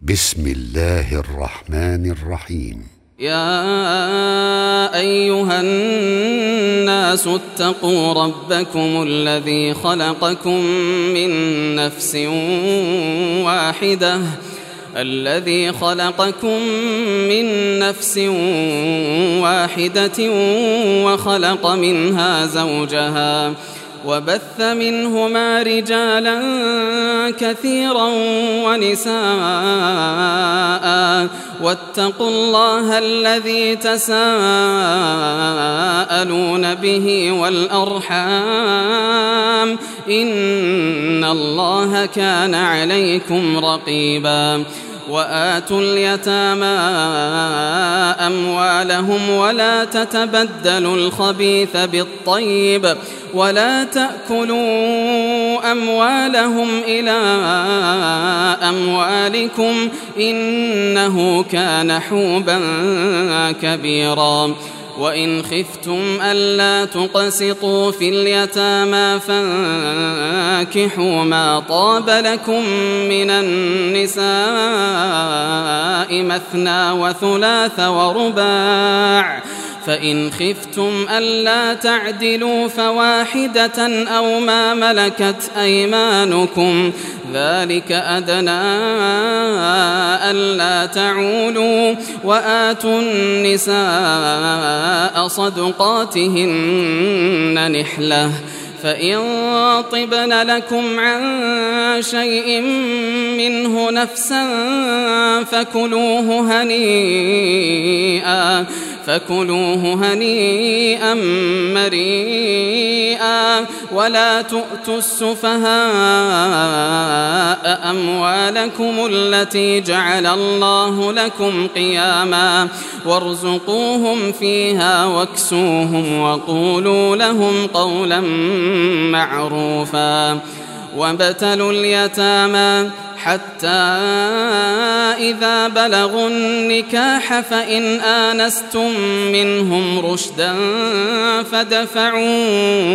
بسم الله الرحمن الرحيم. يا أيها الناس اتقوا ربكم الذي خلقكم من نفس واحدة وخلق منها زوجها وبث منهما رجالا كثيرا ونساء واتقوا الله الذي تساءلون به والأرحام إن الله كان عليكم رقيبا. وآتوا اليتامى أموالهم ولا تتبدلوا الخبيث بالطيب ولا تأكلوا أموالهم إلى أموالكم إنه كان حوبا كبيرا. وإن خفتم ألا تقسطوا في اليتامى فانكحوا ما طاب لكم من النساء مثنى وثلاث ورباع، فإن خفتم ألا تعدلوا فواحدة أو ما ملكت أيمانكم ذلك أدنى ألا تعولوا. وآتوا النساء صدقاتهن نحلة، فإن طبن لكم عن شيء منه نفسا فكلوه هنيئا مريئا. ولا تؤتوا السفهاء أموالكم التي جعل الله لكم قياما وارزقوهم فيها واكسوهم وقولوا لهم قولا معروفا. وابتلوا اليتامى حتى إذا بلغوا النكاح فإن آنستم منهم رشدا فدفعوا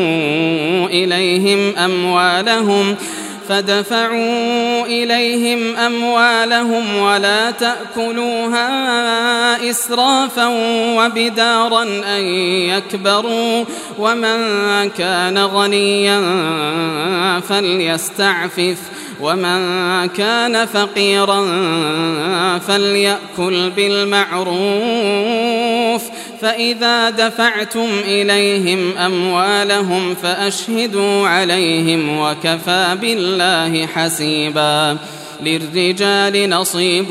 إليهم أموالهم ولا تأكلوها إسرافا وبدارا أن يكبروا. ومن كان غنيا فليستعفف ومن كان فقيرا فليأكل بالمعروف. فإذا دفعتم إليهم أموالهم فأشهدوا عليهم وكفى بالله حسيبا. للرجال نصيب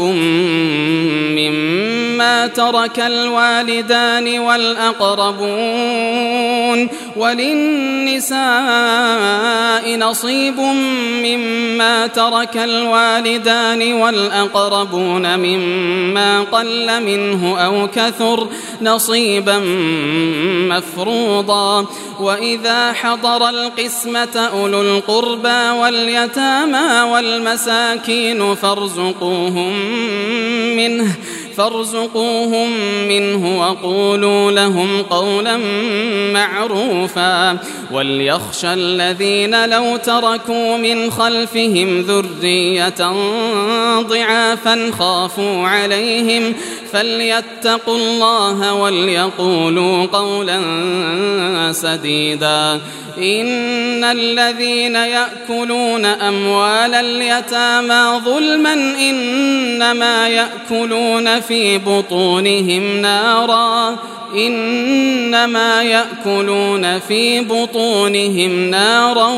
مما ترك الوالدان والأقربون وللنساء نصيب مما ترك الوالدان والأقربون مما قل منه أو كثر نصيبا مفروضا. وإذا حضر القسمة أولو القربى واليتامى والمساكين فارزقوهم منه وقولوا لهم قولا معروفا. وليخشى الذين لو تركوا من خلفهم ذرية ضعافا خافوا عليهم فليتقوا الله وليقولوا قولا سديدا. إن الذين يأكلون أموال اليتامى ظلما إنما يأكلون في بطونهم نارا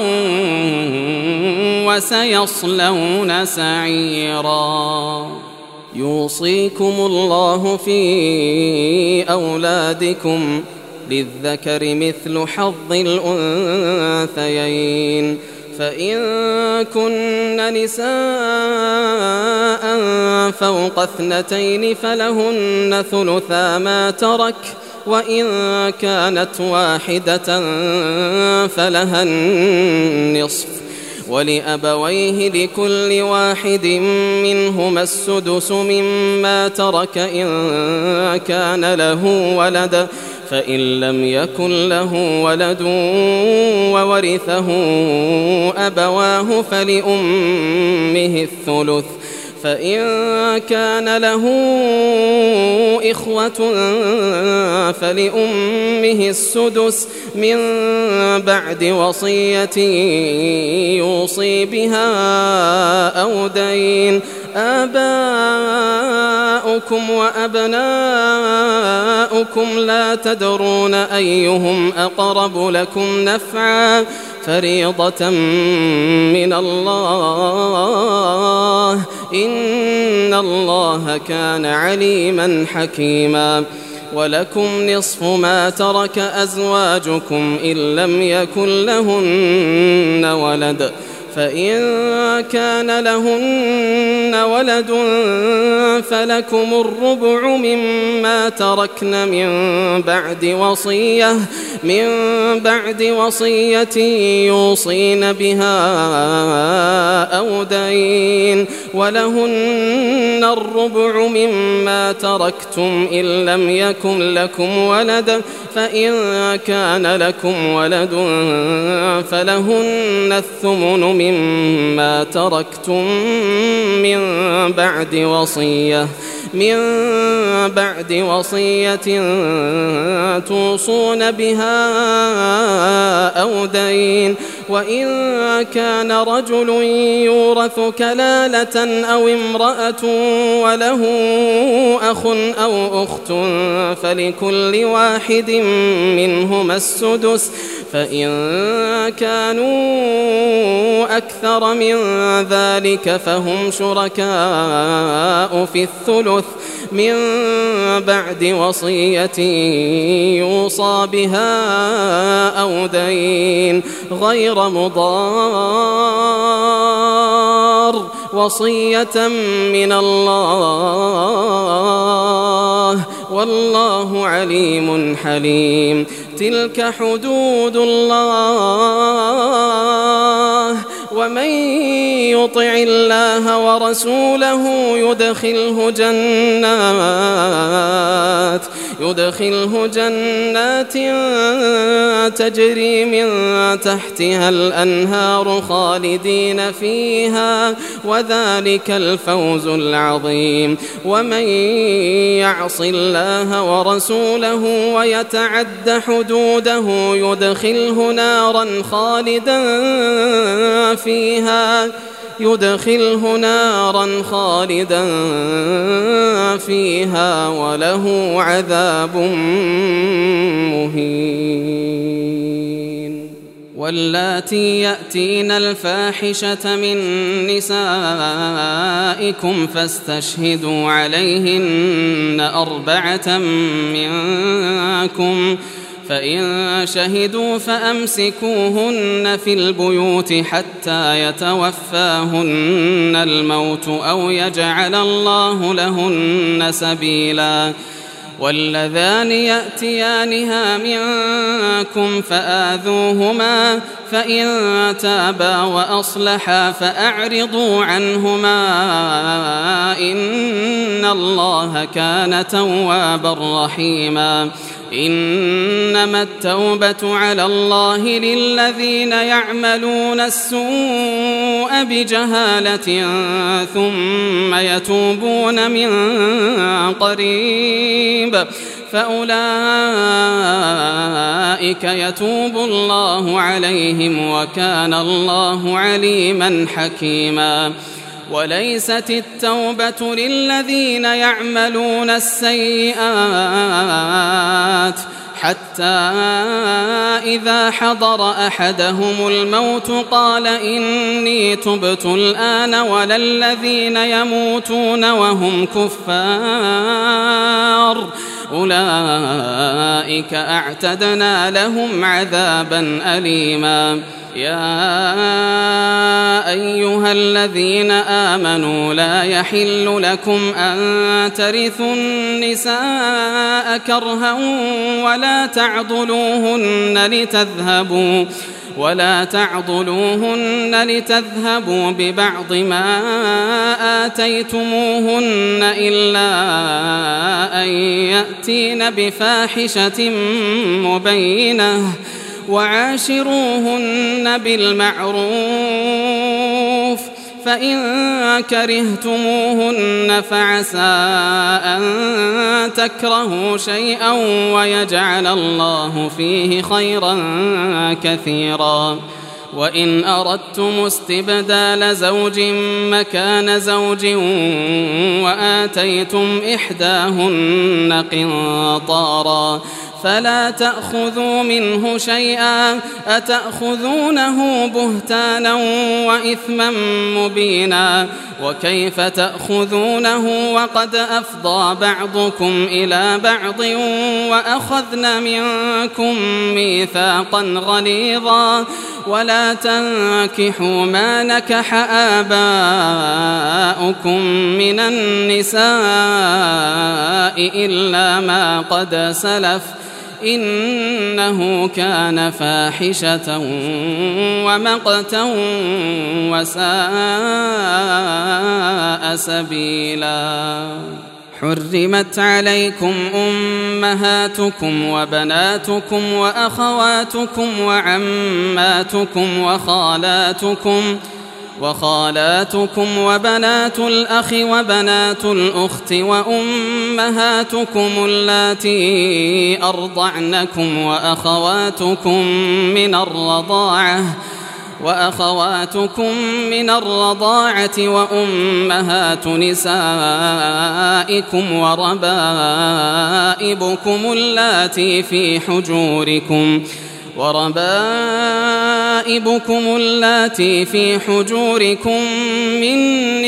وسيصلون سعيرا. يوصيكم الله في أولادكم للذكر مثل حظ الأنثيين، فإن كن نساء فوق 2 فلهن ثلثا ما ترك، وإن كانت واحدة فلها النصف، ولأبويه لكل واحد منهما السدس مما ترك إن كان له ولد، فإن لم يكن له ولد وورثه أبواه فلأمه الثلث، فإن كان له إخوة فلأمه السدس من بعد وصية يوصي بها أو دين. آباؤكم وأبناؤكم لا تدرون أيهم أقرب لكم نفعا فريضة من الله إن الله كان عليما حكيما. ولكم نصف ما ترك أزواجكم إن لم يكن لهن ولد فإن كان لهن ولد فلكم الربع مما تركن من بعد وصية يوصين بها أو دين. ولهن الربع مما تركتم إن لم يكن لكم ولد فإن كان لكم ولد فلهن الثمن مما تركتم من بعد وصية توصون بها أو دين. وإن كان رجل يورث كلالة أو امرأة وله أخ أو أخت فلكل واحد منهما السدس فإن كانوا أكثر من ذلك فهم شركاء في الثلث من بعد وصية يوصى بها أو دين غير مضار وصية من الله والله عليم حليم. تلك حدود الله ومن يطع الله ورسوله يدخله جنات تجري من تحتها الأنهار خالدين فيها وذلك الفوز العظيم. ومن يعص الله ورسوله ويتعد حدوده يدخله نارا خالدا فيها وله عذاب مهين. واللاتي يأتين الفاحشة من نسائكم فاستشهدوا عليهن 4 منكم فإن شهدوا فأمسكوهن في البيوت حتى يتوفاهن الموت أو يجعل الله لهن سبيلا. واللذان يأتيانها منكم فآذوهما فإن تابا وأصلحا فأعرضوا عنهما إن الله كان توابا رحيما. إنما التوبة على الله للذين يعملون السوء بجهالة ثم يتوبون من قريب فأولئك يتوب الله عليهم وكان الله عليما حكيما. وليست التوبة للذين يعملون السيئات حتى إذا حضر أحدهم الموت قال إني تبت الآن ولا الذين يموتون وهم كفار أولئك أعتدنا لهم عذابا أليما. يا أيها الذين آمنوا لا يحل لكم أن ترثوا النساء كرها ولا تعضلوهن لتذهبوا ببعض ما آتيتموهن إلا أن يأتين بفاحشة مبينة وعاشروهن بالمعروف فإن كرهتموهن فعسى أن تكرهوا شيئا ويجعل الله فيه خيرا كثيرا. وإن أردتم استبدال زوج مكان زوج وآتيتم إحداهن قنطارا فلا تأخذوا منه شيئا أتأخذونه بهتانا وإثما مبينا وكيف تأخذونه وقد أفضى بعضكم إلى بعض وأخذن منكم ميثاقا غليظا ولا تنكحوا ما نكح آباؤكم من النساء إلا ما قد سلف إنه كان فاحشة ومقتا وساء سبيلا. حرمت عليكم أمهاتكم وبناتكم وأخواتكم وعماتكم وخالاتكم وبنات الأخ وبنات الأخت وأمهاتكم اللاتي أرضعنكم وأخواتكم من الرضاعة وأمهات نسائكم وربائبكم اللاتي في حجوركم من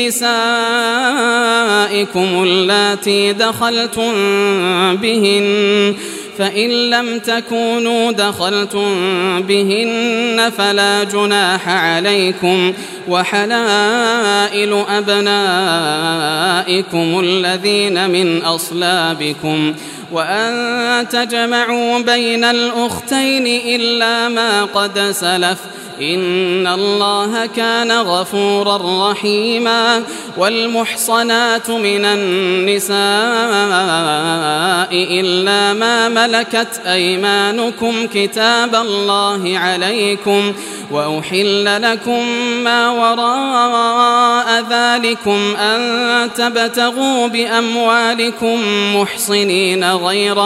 نسائكم اللاتي دخلتم بهن فإن لم تكونوا دخلتم بهن فلا جناح عليكم وحلائل أبنائكم الذين من أصلابكم وأن تجمعوا بين الأختين إلا ما قد سلف إن الله كان غفورا رحيما. والمحصنات من النساء إلا ما ملكت أيمانكم كتاب الله عليكم وأحل لكم ما وراء ذلكم أن تبتغوا بأموالكم محصنين غير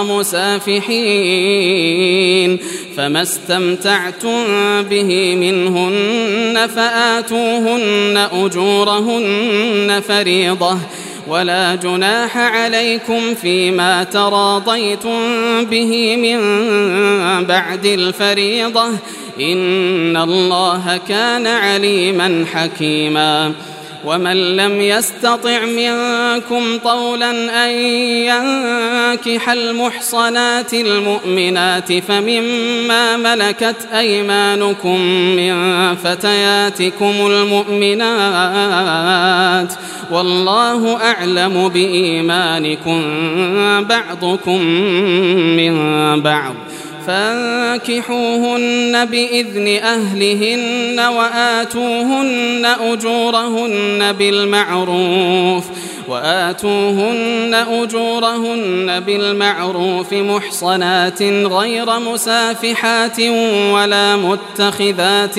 مسافحين فما استمتعتم به منهن فآتوهن أجورهن فريضة ولا جناح عليكم فيما تراضيتم به من بعد الفريضة إن الله كان عليما حكيما. ومن لم يستطع منكم طولا أن ينكح المحصنات المؤمنات فمما ملكت أيمانكم من فتياتكم المؤمنات والله أعلم بإيمانكم بعضكم من بعض فانكحوهن بإذن أهلهن وآتوهن أجورهن بالمعروف محصنات غير مسافحات ولا متخذات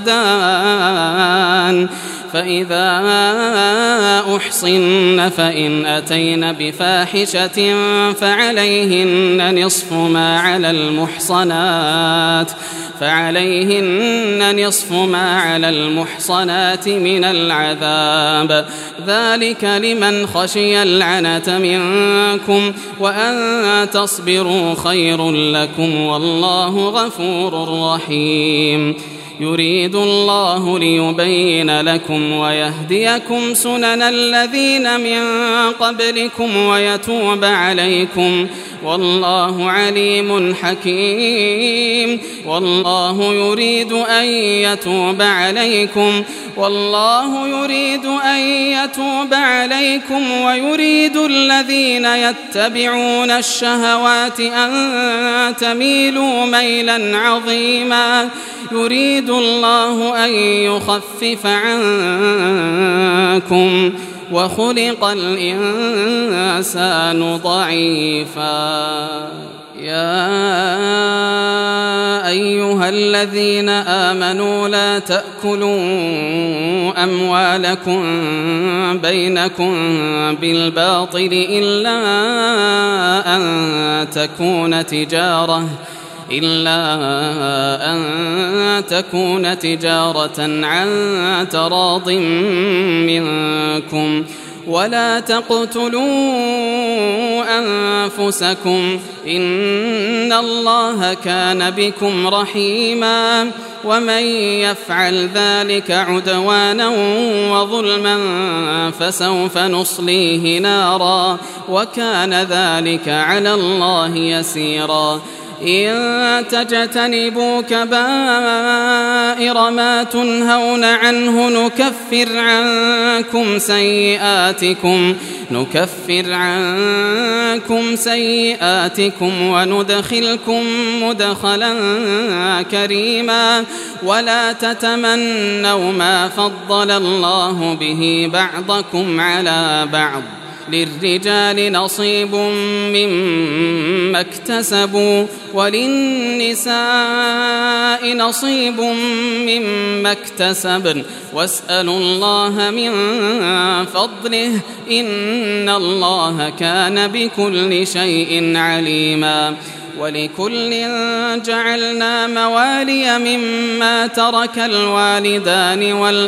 أخدان فإذا أحصن فإن أتين بفاحشة فعليهن نصف ما على المحصنات من العذاب ذلك لمن خشي العنة منكم وأن تصبروا خير لكم والله غفور رحيم. يريد الله ليبين لكم ويهديكم سنن الذين من قبلكم ويتوب عليكم والله عليم حكيم. والله يريد أن يتوب عليكم ويريد الذين يتبعون الشهوات أن تميلوا ميلا عظيما. يريد الله أن يخفف عنكم وخلق الإنسان ضعيفا. يا أيها الذين آمنوا لا تأكلوا أموالكم بينكم بالباطل إلا أن تكون تجارة عن تراض منكم ولا تقتلوا أنفسكم إن الله كان بكم رحيما ومن يفعل ذلك عدوانا وظلما فسوف نصليه نارا وكان ذلك على الله يسيرا. إن تجتنبوا كبائر ما تنهون عنه نكفر عنكم سيئاتكم وندخلكم مدخلا كريما. ولا تتمنوا ما فضل الله به بعضكم على بعض للرجال نصيب مما اكتسبوا وللنساء نصيب مما اكتسبن واسألوا الله من فضله إن الله كان بكل شيء عليما. ولكل جعلنا موالي مما ترك الوالدان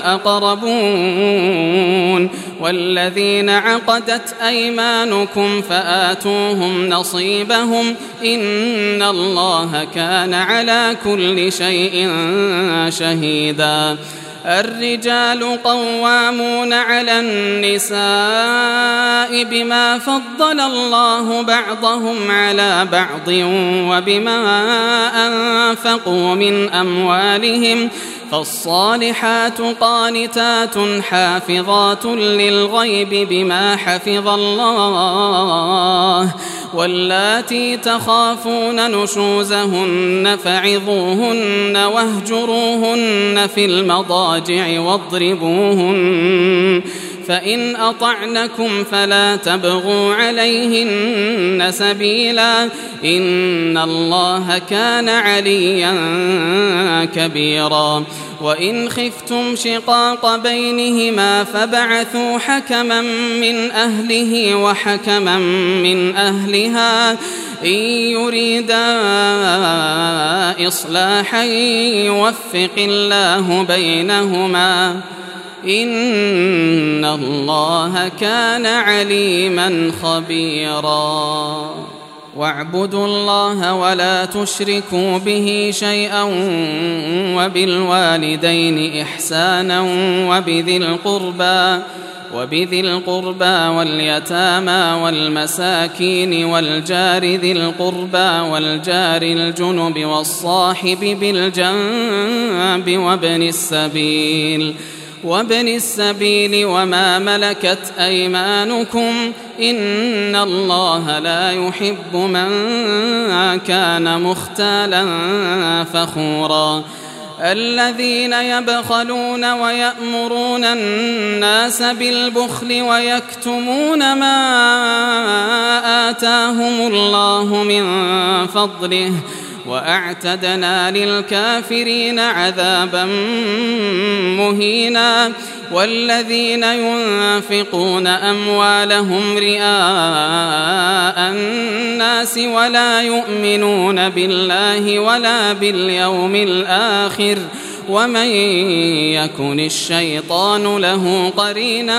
والأقربون والذين عقدت أيمانكم فآتوهم نصيبهم إن الله كان على كل شيء شهيدا. الرجال قوامون على النساء بما فضل الله بعضهم على بعض وبما أنفقوا من أموالهم فالصالحات قانتات حافظات للغيب بما حفظ الله واللاتي تخافون نشوزهن فعظوهن واهجروهن في المضاجع واضربوهن فإن أطعنكم فلا تبغوا عليهن سبيلا إن الله كان عليا كبيرا. وإن خفتم شقاق بينهما فبعثوا حكما من أهله وحكما من أهلها إن يريدا إصلاحا يوفق الله بينهما إن الله كان عليما خبيرا. واعبدوا الله ولا تشركوا به شيئا وبالوالدين إحسانا وبذي القربى واليتامى والمساكين والجار ذي القربى والجار الجنب والصاحب بالجنب وابن السبيل وما ملكت أيمانكم إن الله لا يحب من كان مختالا فخورا. الذين يبخلون ويأمرون الناس بالبخل ويكتمون ما آتاهم الله من فضله وأعتدنا للكافرين عذابا مهينا. والذين ينفقون أموالهم رئاء الناس ولا يؤمنون بالله ولا باليوم الآخر ومن يكن الشيطان له قرينا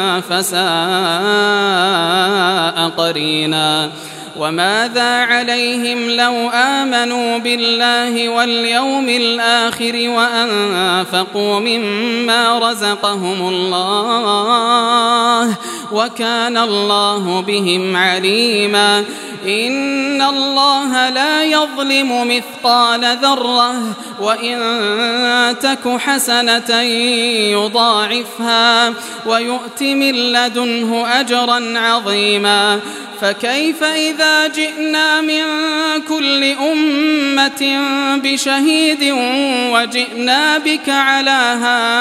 فساء قرينا. وماذا عليهم لو آمنوا بالله واليوم الآخر وأنفقوا مما رزقهم الله وكان الله بهم عليما. إن الله لا يظلم مثقال ذرة وإن تك حسنة يضاعفها ويؤت من لدنه أجرا عظيما فكيف إذا جئنا من كل أمة بشهيد وجئنا بك على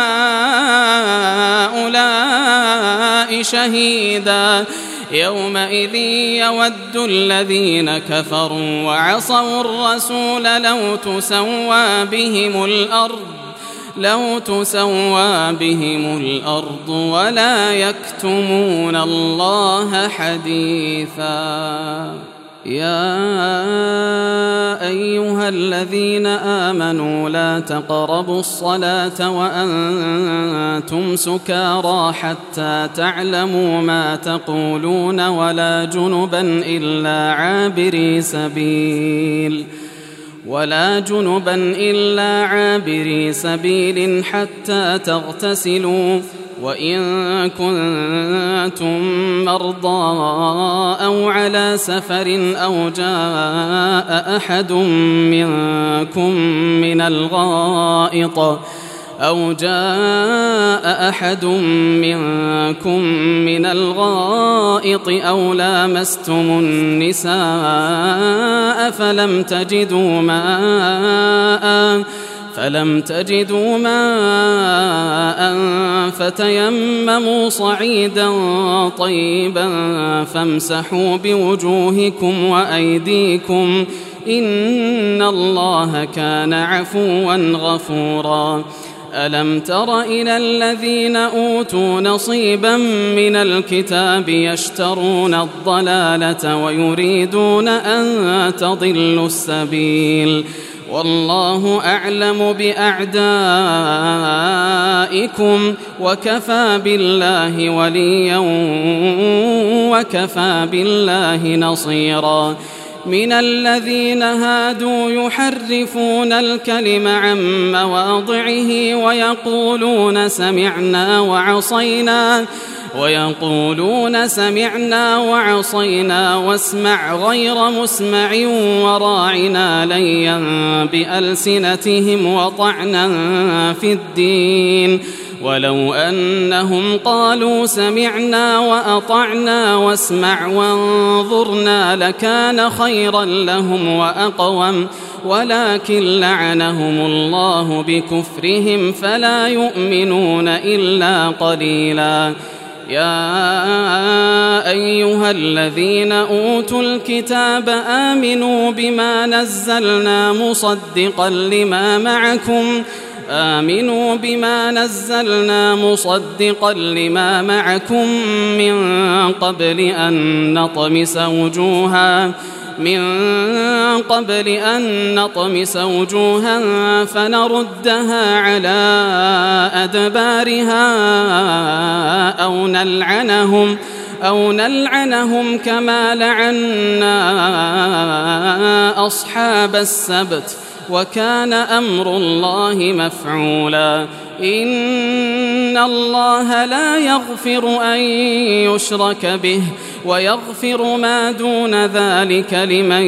هؤلاء شهيدا يومئذ يود الذين كفروا وعصوا الرسول لو تسوى بهم الأرض ولا يكتمون الله حديثا يا أيها الذين آمنوا لا تقربوا الصلاة وأنتم سكارى حتى تعلموا ما تقولون ولا جنبا إلا عابري سبيل حتى تغتسلوا وإن كنتم مرضى أو على سفر أو جاء أحد منكم من الغائط أو لامستم النساء فلم تجدوا ماء فتيمموا صعيدا طيبا فامسحوا بوجوهكم وأيديكم إن الله كان عفوا غفورا ألم تر إلى الذين أوتوا نصيبا من الكتاب يشترون الضلالة ويريدون أن تضلوا السبيل والله أعلم بأعدائكم وكفى بالله وليا وكفى بالله نصيرا من الذين هادوا يحرفون الكلم عن مواضعه ويقولون سمعنا وعصينا واسمع غير مسمع وراعنا ليا بألسنتهم وطعنا في الدين ولو أنهم قالوا سمعنا وأطعنا واسمع وانظرنا لكان خيرا لهم وأقوم ولكن لعنهم الله بكفرهم فلا يؤمنون إلا قليلا يا أيها الذين أوتوا الكتاب آمنوا بما نزلنا مصدقا لما معكم من قبل أن نطمس وجوها فنردها على أدبارها أو نلعنهم كما لعنا أصحاب السبت وكان أمر الله مفعولا إن الله لا يغفر أن يشرك به ويغفر ما دون ذلك لمن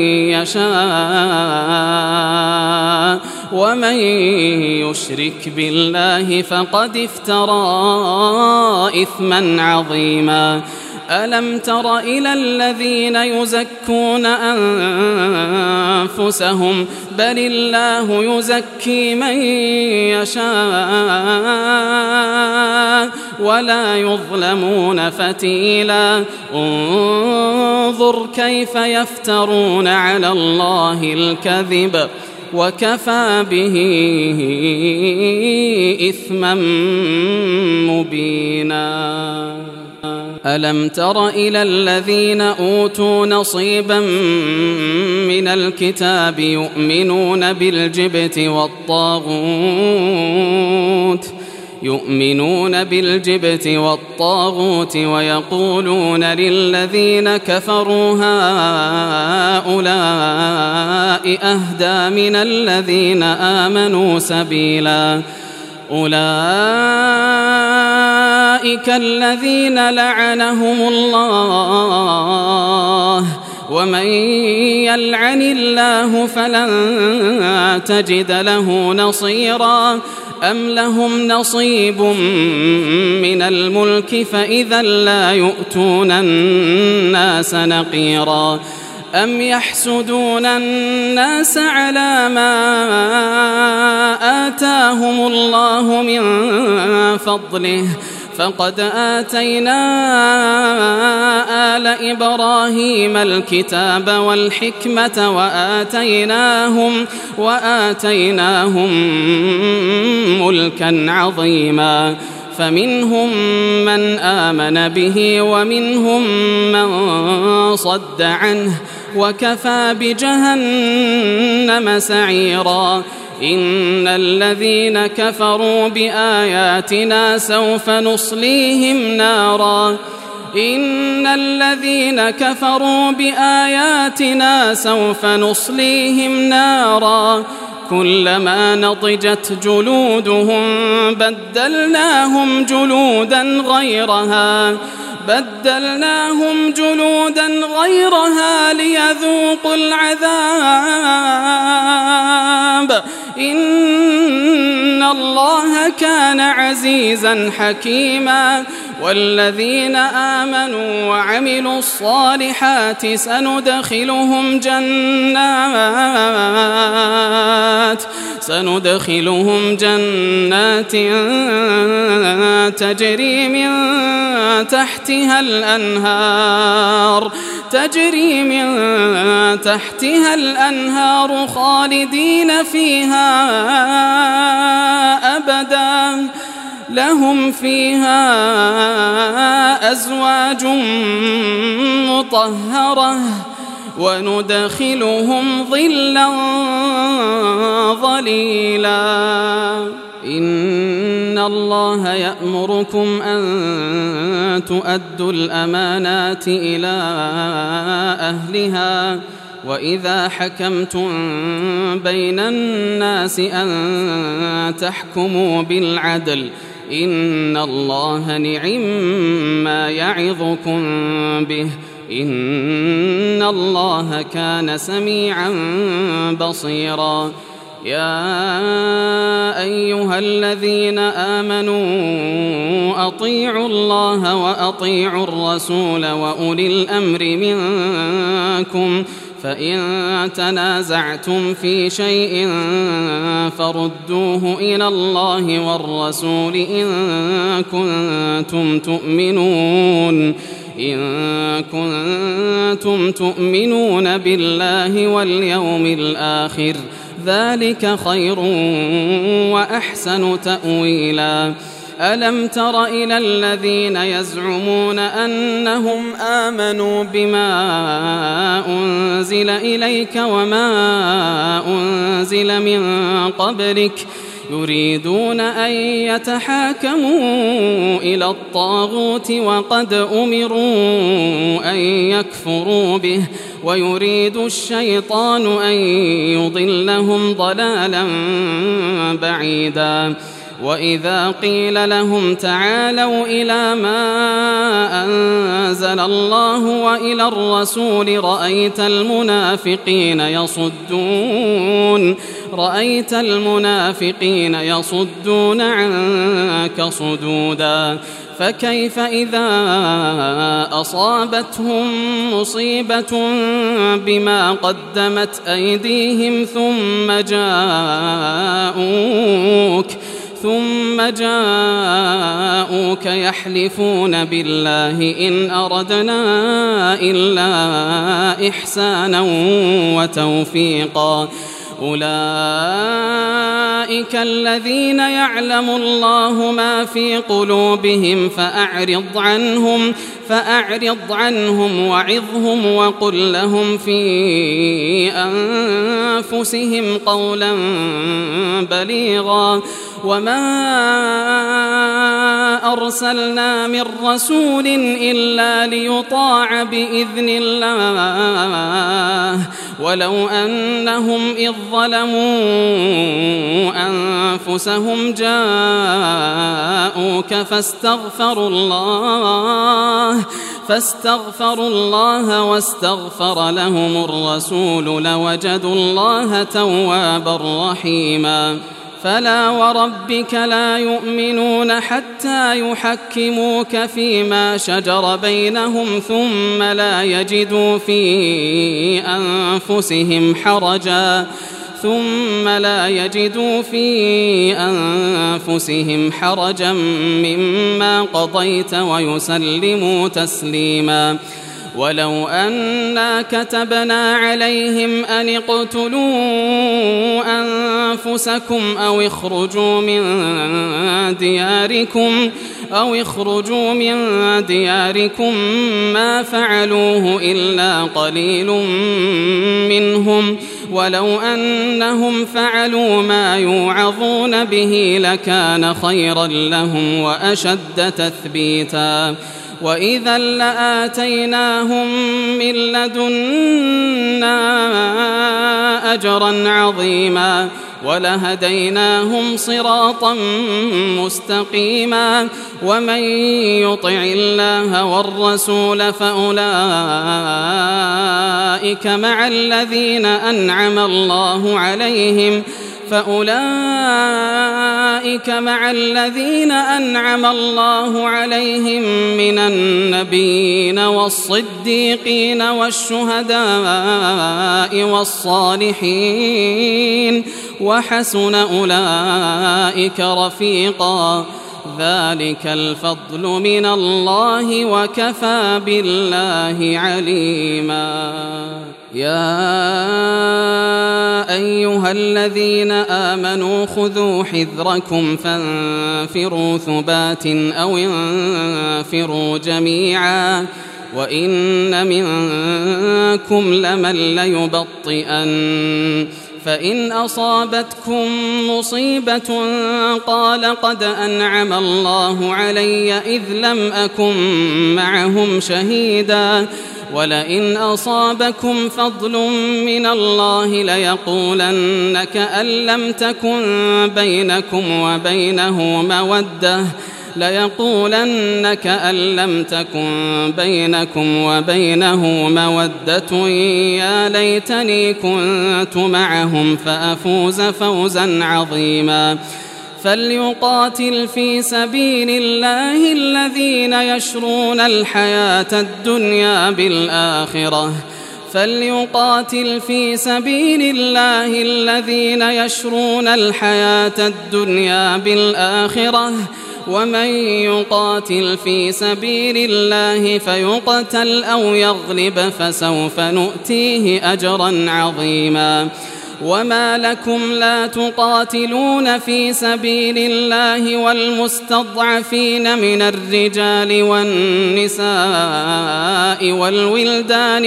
يشاء ومن يشرك بالله فقد افترى إثما عظيما ألم تر إلى الذين يزكون أنفسهم بل الله يزكي من يشاء ولا يظلمون فتيلا انظر كيف يفترون على الله الكذب وكفى به إثما مبينا ألم تر إلى الذين أوتوا نصيبا من الكتاب يؤمنون بالجبت والطاغوت ويقولون للذين كفروا هؤلاء أهدى من الذين آمنوا سبيلا أولئك الذين لعنهم الله ومن يلعن الله فلن تجد له نصيرا أم لهم نصيب من الملك فإذا لا يؤتون الناس نقيرا أم يحسدون الناس على ما آتاهم الله من فضله فقد آتينا آل إبراهيم الكتاب والحكمة وآتيناهم ملكا عظيما فمنهم من آمن به ومنهم من صد عنه وكفى بجهنم سعيرا إن الذين كفروا بآياتنا سوف نصليهم نارا كلما نضجت جلودهم بدلناهم جلودا غيرها ليذوقوا العذاب إن الله كان عزيزا حكيما والذين آمنوا وعملوا الصالحات سندخلهم جنات تجري من تحتها الأنهار خالدين فيها أبدا لهم فيها أزواج مطهرة وندخلهم ظلا ظليلا إن الله يأمركم أن تؤدوا الأمانات إلى أهلها وإذا حكمتم بين الناس أن تحكموا بالعدل إن الله نعم يعظكم به إن الله كان سميعا بصيرا يا أيها الذين آمنوا أطيعوا الله وأطيعوا الرسول وأولي الأمر منكم فإن تنازعتم في شيء فردوه إلى الله والرسول إن كنتم تؤمنون بالله واليوم الآخر ذلك خير وأحسن تأويلا ألم تر إلى الذين يزعمون أنهم آمنوا بما أنزل إليك وما أنزل من قبلك يريدون أن يتحاكموا إلى الطاغوت وقد أمروا أن يكفروا به ويريد الشيطان أن يضلهم ضلالا بعيدا وإذا قيل لهم تعالوا إلى ما أنزل الله وإلى الرسول رأيت المنافقين يصدون عنك صدودا فكيف إذا أصابتهم مصيبة بما قدمت أيديهم ثم جاءوك يحلفون بالله إن أردنا إلا إحسانا وتوفيقا أولئك الذين يعلم الله ما في قلوبهم فأعرض عنهم وعظهم وقل لهم في أنفسهم قولا بليغا وما أرسلنا من رسول إلا ليطاع بإذن الله ولو أنهم إذ ظلموا أنفسهم جاءوك فاستغفروا الله واستغفر لهم الرسول لوجدوا الله توابا رحيما فلا وربك لا يؤمنون حتى يحكموك فيما شجر بينهم ثم لا يجدوا في أنفسهم حرجا مما قضيت ويسلموا تسليما ولو أنا كتبنا عليهم أن اقتلوا أنفسكم أو اخرجوا من دياركم ما فعلوه إلا قليل منهم ولو أنهم فعلوا ما يوعظون به لكان خيرا لهم وأشد تثبيتا وإذا لآتيناهم من لدنا أجرا عظيما ولهديناهم صراطا مستقيما ومن يطع الله والرسول فأولئك مع الذين أنعم الله عليهم من النبيين والصديقين والشهداء والصالحين وحسن أولئك رفيقا ذلك الفضل من الله وكفى بالله عليما يا أيها الذين آمنوا خذوا حذركم فانفروا ثبات أو انفروا جميعا وإن منكم لمن ليبطئن فإن أصابتكم مصيبة قال قد أنعم الله علي إذ لم أكن معهم شهيدا ولئن أصابكم فضل من الله ليقولن كأن لم تكن بينكم وبينه مودة يا ليتني كنت معهم فأفوز فوزا عظيما فليقاتل في سبيل الله الذين يشرون الحياة الدنيا بالآخرة ومن يقاتل في سبيل الله فيقتل أو يغلب فسوف نؤتيه أجرا عظيما وما لكم لا تقاتلون في سبيل الله والمستضعفين من الرجال والنساء والولدان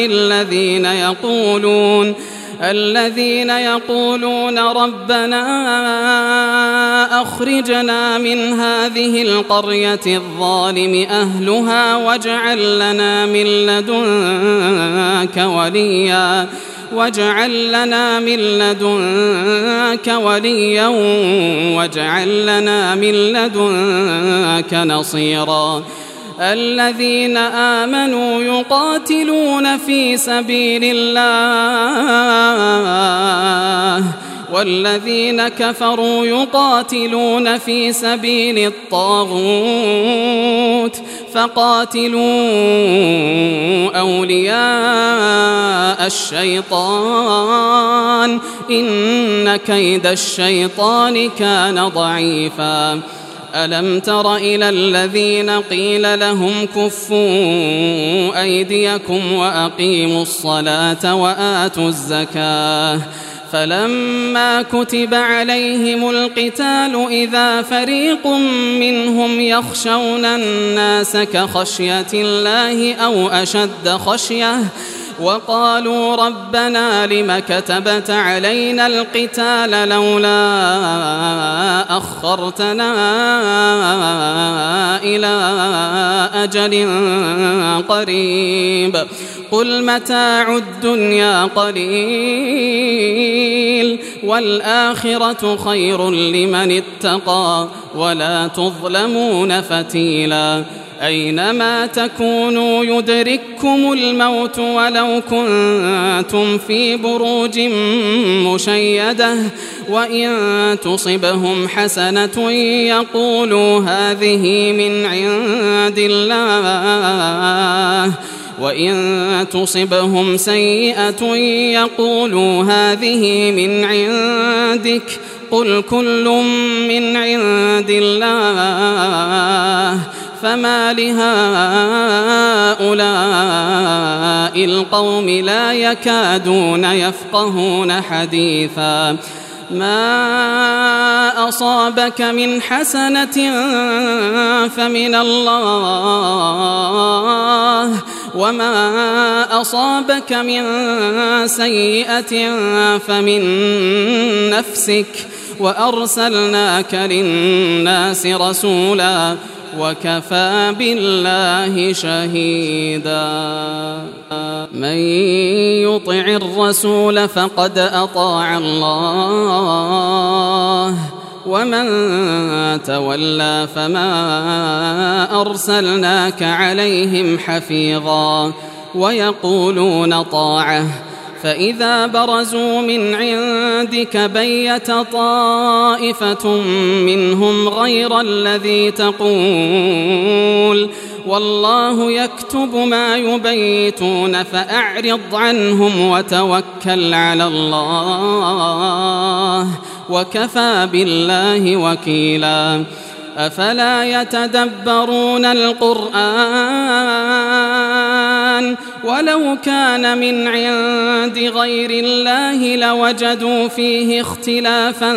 الذين يقولون ربنا أخرجنا من هذه القرية الظالم أهلها واجعل لنا من لدنك وليا واجعل لنا من لدنك نصيرا الذين آمنوا يقاتلون في سبيل الله والذين كفروا يقاتلون في سبيل الطاغوت فقاتلوا أولياء الشيطان إن كيد الشيطان كان ضعيفا ألم تر إلى الذين قيل لهم كفوا أيديكم وأقيموا الصلاة وآتوا الزكاة فلما كتب عليهم القتال إذا فريق منهم يخشون الناس كخشية الله أو أشد خشية وقالوا ربنا لم كتبت علينا القتال لولا أخرتنا إلى أجل قريب قل متاع الدنيا قليل والآخرة خير لمن اتقى ولا تظلمون فتيلا أينما تكونوا يدرككم الموت ولو كنتم في بروج مشيدة وإن تصبهم حسنة يقولوا هذه من عند الله وإن تصبهم سيئة يقولوا هذه من عندك قل كل من عند الله فما لهؤلاء القوم لا يكادون يفقهون حديثا ما أصابك من حسنة فمن الله وما أصابك من سيئة فمن نفسك وأرسلناك للناس رسولا وكفى بالله شهيدا من يطع الرسول فقد أطاع الله ومن تولى فما أرسلناك عليهم حفيظا ويقولون طاعة فإذا برزوا من عندك بيت طائفة منهم غير الذي تقول والله يكتب ما يبيتون فأعرض عنهم وتوكل على الله وكفى بالله وكيلا أفلا يتدبرون القرآن ولو كان من عند غير الله لوجدوا فيه اختلافا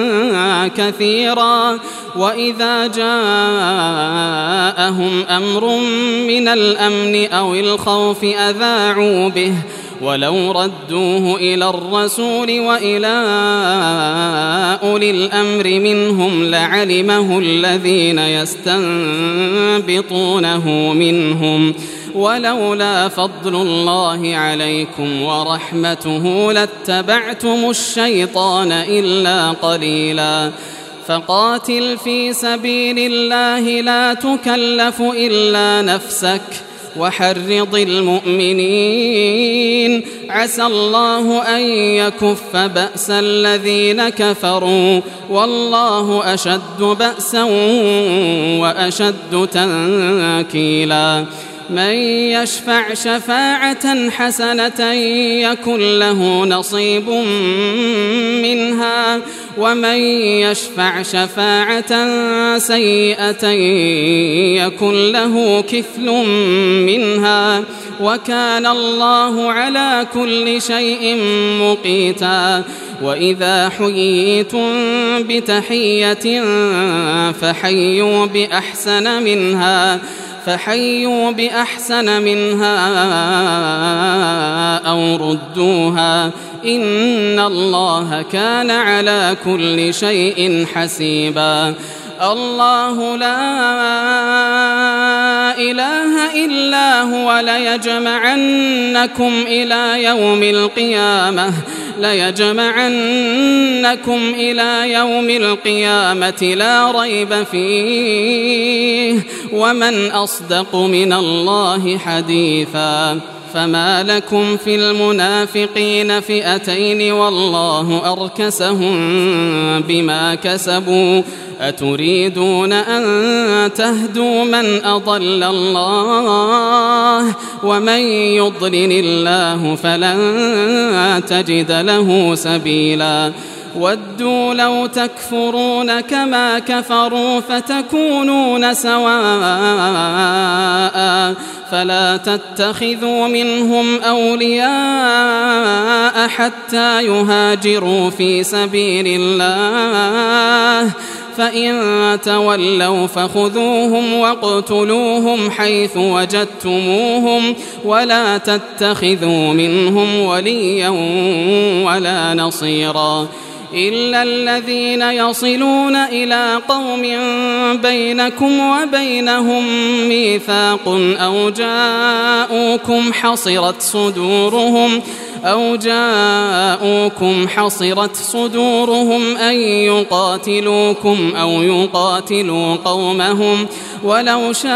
كثيرا وإذا جاءهم أمر من الأمن أو الخوف أذاعوا به ولو ردوه إلى الرسول وإلى أولي الأمر منهم لعلمه الذين يستنبطونه منهم ولولا فضل الله عليكم ورحمته لاتبعتم الشيطان إلا قليلا فقاتل في سبيل الله لا تكلف إلا نفسك وحرض المؤمنين عسى الله أن يكف بأس الذين كفروا والله أشد بأسا وأشد تنكيلا من يشفع شفاعة حسنة يكن له نصيب منها ومن يشفع شفاعة سيئة يكن له كفل منها وكان الله على كل شيء مقيتا وإذا حييتم بتحية فحيوا بأحسن منها أو ردوها إن الله كان على كل شيء حسيبا الله لا إله إلا هو ليجمعنكم إلى يوم القيامة لا ريب فيه ومن أصدق من الله حديثا فما لكم في المنافقين فئتين والله أركسهم بما كسبوا أتريدون أن تهدوا من أضل الله ومن يضلل الله فلن تجد له سبيلا ودوا لو تكفرون كما كفروا فتكونون سواء فلا تتخذوا منهم أولياء حتى يهاجروا في سبيل الله فإن تولوا فخذوهم واقتلوهم حيث وجدتموهم ولا تتخذوا منهم وليا ولا نصيرا إلا الذين يصلون إلى قوم بينكم وبينهم ميثاق أو جاءوكم حصرت صدورهم أن يقاتلوكم أو يقاتلوا قومهم ولو شاء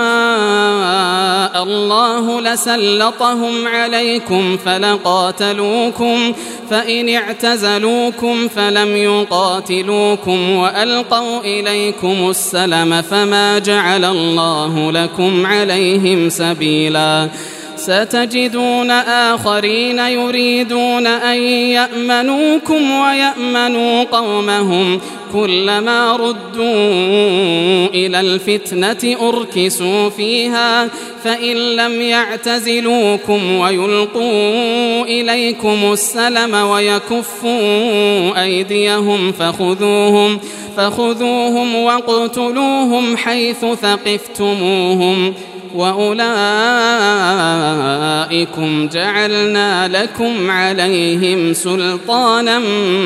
الله لسلطهم عليكم فلقاتلوكم فإن اعتزلوكم فلم يقاتلوكم وألقوا إليكم السلم فما جعل الله لكم عليهم سبيلا ستجدون آخرين يريدون أن يأمنوكم ويأمنوا قومهم كلما ردوا إلى الفتنة أركسوا فيها فإن لم يعتزلوكم ويلقوا إليكم السلم ويكفوا أيديهم فخذوهم واقتلوهم حيث ثقفتموهم وأولئكم جعلنا لكم عليهم سلطانا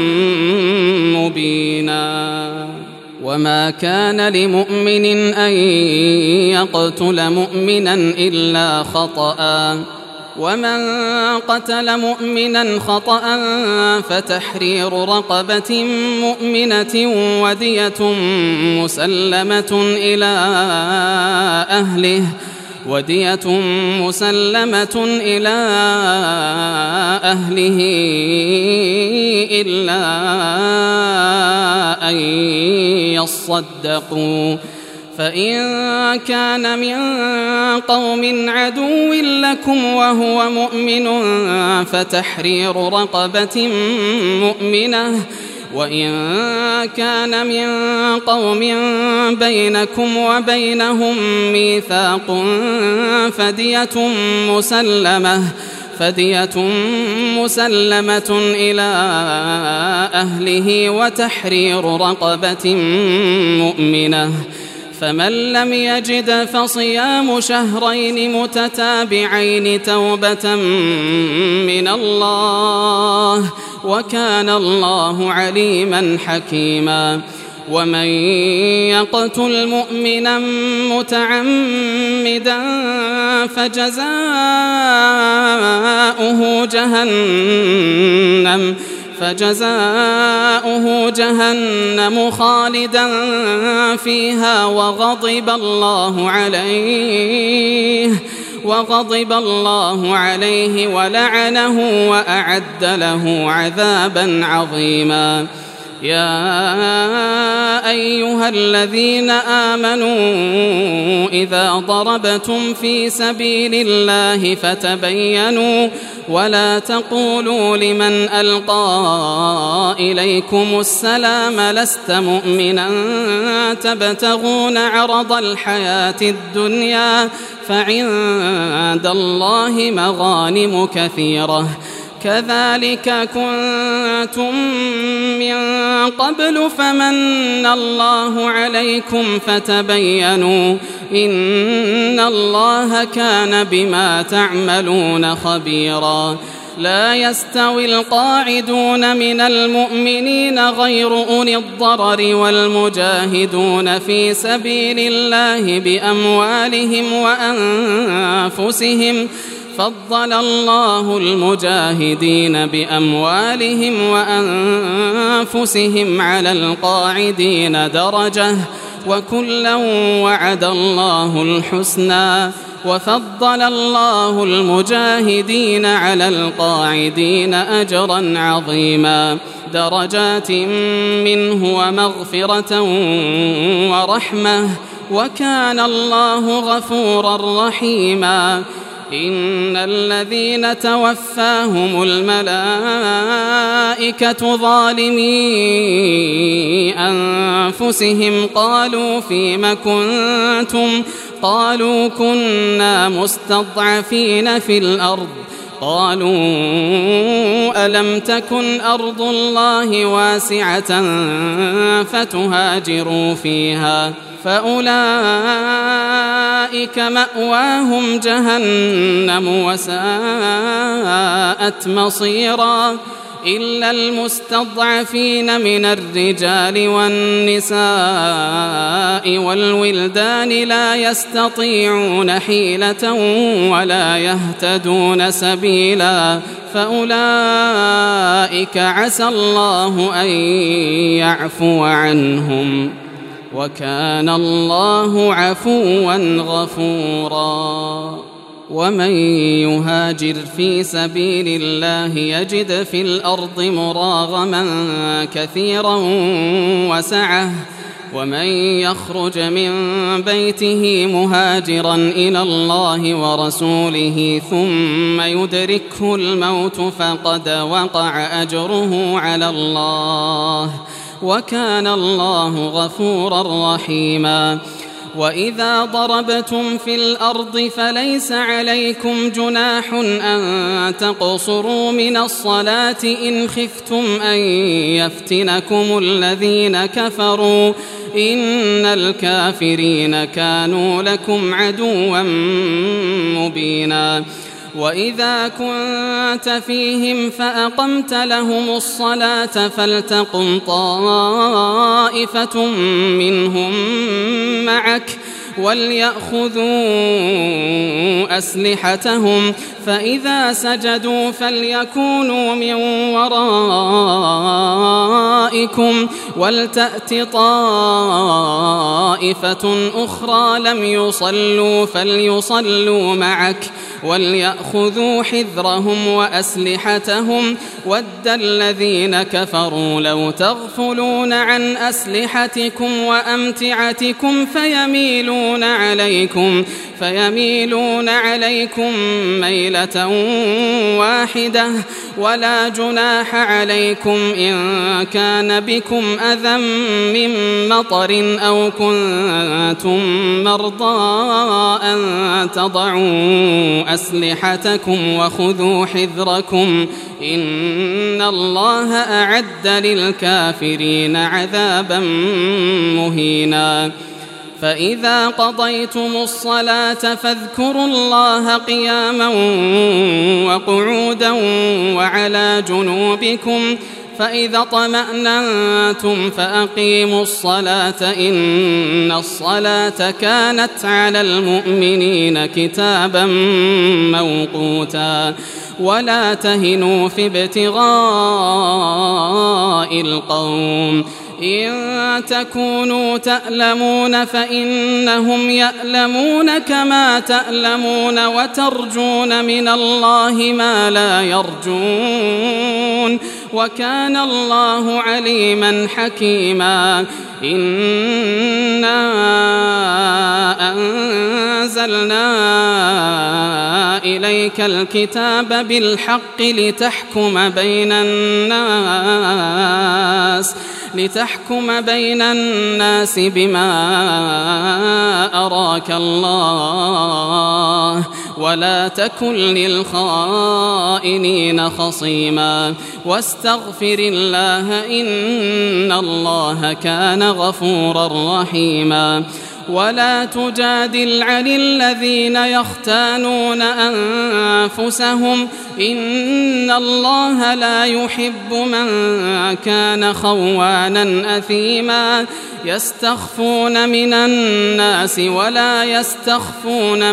مبينا وما كان لمؤمن أن يقتل مؤمنا إلا خطأ ومن قتل مؤمنا خطأ فتحرير رقبة مؤمنة ودية مسلمة إلى أهله إلا أن يصدقوا فإن كان من قوم عدو لكم وهو مؤمن فتحرير رقبة مؤمنة وإن كان من قوم بينكم وبينهم ميثاق فدية مسلمة إلى أهله وتحرير رقبة مؤمنة فمن لم يجد فصيام شهرين متتابعين توبة من الله وكان الله عليما حكيما ومن يقتل مؤمنا متعمدا فجزاؤه جهنم خالدا فيها وغضب الله عليه ولعنه وأعد له عذابا عظيما يا أيها الذين آمنوا إذا ضربتم في سبيل الله فتبينوا ولا تقولوا لمن ألقى إليكم السلام لست مؤمنا تبتغون عرض الحياة الدنيا فعند الله مغانم كثيرة كذلك كنتم من قبل فمن الله عليكم فتبينوا إن الله كان بما تعملون خبيرا لا يستوي القاعدون من المؤمنين غير أولي الضرر والمجاهدون في سبيل الله بأموالهم وأنفسهم فضل الله المجاهدين بأموالهم وأنفسهم على القاعدين درجة وكلا وعد الله الحسنى وفضل الله المجاهدين على القاعدين أجرا عظيما درجات منه ومغفرة ورحمة وكان الله غفورا رحيما إن الذين توفاهم الملائكة ظالمي أنفسهم قالوا فيم كنتم قالوا كنا مستضعفين في الأرض قالوا ألم تكن أرض الله واسعة فتهاجروا فيها فأولئك مأواهم جهنم وساءت مصيرا إلا المستضعفين من الرجال والنساء والولدان لا يستطيعون حيلة ولا يهتدون سبيلا فأولئك عسى الله أن يعفو عنهم وكان الله عفوا غفورا ومن يهاجر في سبيل الله يجد في الأرض مراغما كثيرا وسعة ومن يخرج من بيته مهاجرا إلى الله ورسوله ثم يدركه الموت فقد وقع أجره على الله وكان الله غفورا رحيما وإذا ضربتم في الأرض فليس عليكم جناح أن تقصروا من الصلاة إن خفتم أن يفتنكم الذين كفروا إن الكافرين كانوا لكم عدوا مبينا وإذا كنت فيهم فأقمت لهم الصلاة فلتقم طائفة منهم معك وليأخذوا أسلحتهم فإذا سجدوا فليكونوا من ورائكم ولتأت طائفة أخرى لم يصلوا فليصلوا معك وليأخذوا حذرهم وأسلحتهم ود الذين كفروا لو تغفلون عن أسلحتكم وأمتعتكم فيميلون عليكم ميلة واحدة ولا جناح عليكم إن كان بكم أذى من مطر أو كنتم مرضى أن تضعوا أسلحتكم وخذوا حذركم إن الله أعد للكافرين عذابا مهينا فإذا قضيتم الصلاة فاذكروا الله قياما وقعودا وعلى جنوبكم فإذا اطمأننتم فأقيموا الصلاة إن الصلاة كانت على المؤمنين كتابا موقوتا ولا تهنوا في ابتغاء القوم إن تكونوا تألمون فإنهم يألمون كما تألمون وترجون من الله ما لا يرجون وكان الله عليما حكيما إنا أنزلنا إليك الكتاب بالحق لتحكم بين الناس بما أراك الله ولا تكن للخائنين خصيما واستغفر الله إن الله كان غفورا رحيما ولا تجادل عن الذين يختانون أنفسهم إن الله لا يحب من كان خوانا أثيما يستخفون من الناس ولا يستخفون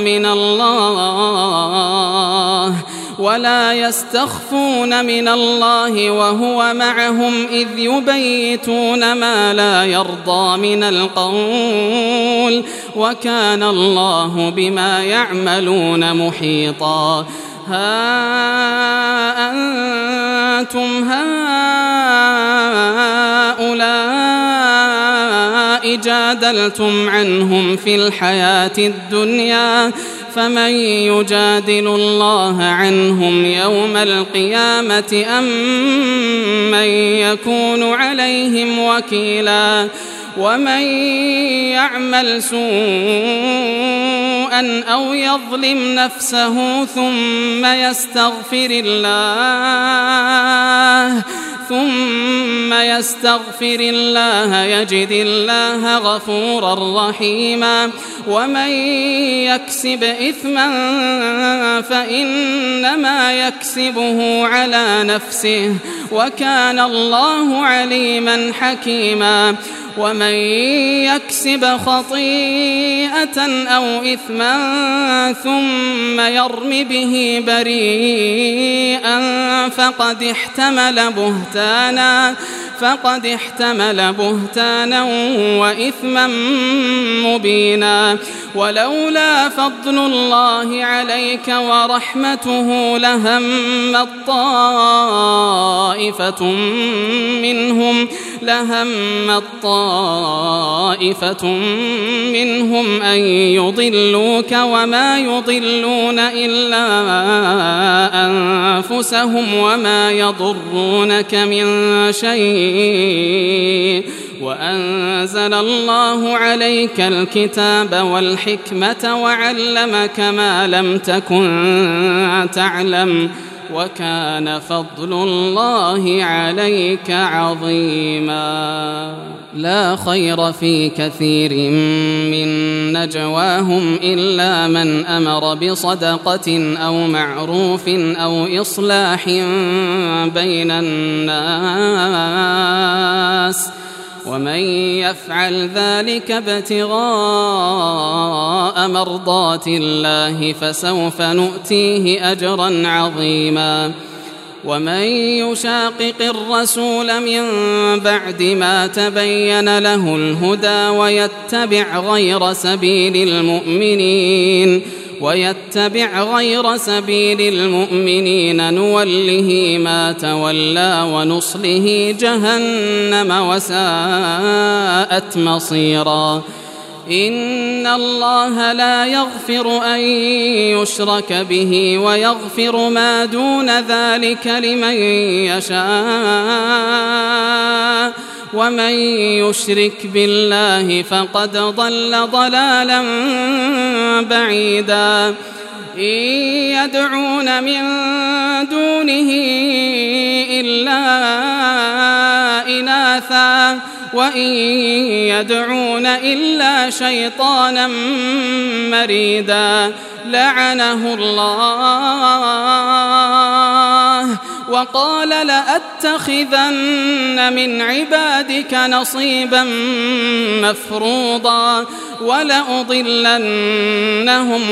من الله وهو معهم إذ يبيتون ما لا يرضى من القول وكان الله بما يعملون محيطا ها أنتم هؤلاء جادلتم عنهم في الحياة الدنيا فمن يجادل الله عنهم يوم القيامة أم من يكون عليهم وكيلا ومن يعمل سوءا أو يظلم نفسه ثم يستغفر الله يجد الله غفورا رحيما ومن يكسب إثما فإنما يكسبه على نفسه وكان الله عليما حكيما ومن يكسب خطيئة أو إثما ثم يرم به بريئا فقد احتمل بهتانا وإثما مبينا ولولا فضل الله عليك ورحمته لهمت طائفة منهم أن يضلوك وما يضلون إلا أنفسهم وما يضرونك من شيء وأنزل الله عليك الكتاب والحكمة وعلمك ما لم تكن تعلم وكان فضل الله عليك عظيما لا خير في كثير من نجواهم إلا من أمر بصدقة أو معروف أو إصلاح بين الناس ومن يفعل ذلك ابتغاء مرضات الله فسوف نؤتيه أجرا عظيما ومن يشاقق الرسول من بعد ما تبين له الهدى ويتبع غير سبيل المؤمنين نوله ما تولى ونصله جهنم وساءت مصيرا إن الله لا يغفر أن يشرك به ويغفر ما دون ذلك لمن يشاء ومن يشرك بالله فقد ضل ضلالا بعيدا إن يدعون من دونه إلا إناثا وإن يدعون إلا شيطانا مريدا لعنه الله وقال لأتخذن من عبادك نصيبا مفروضا ولأضلنهم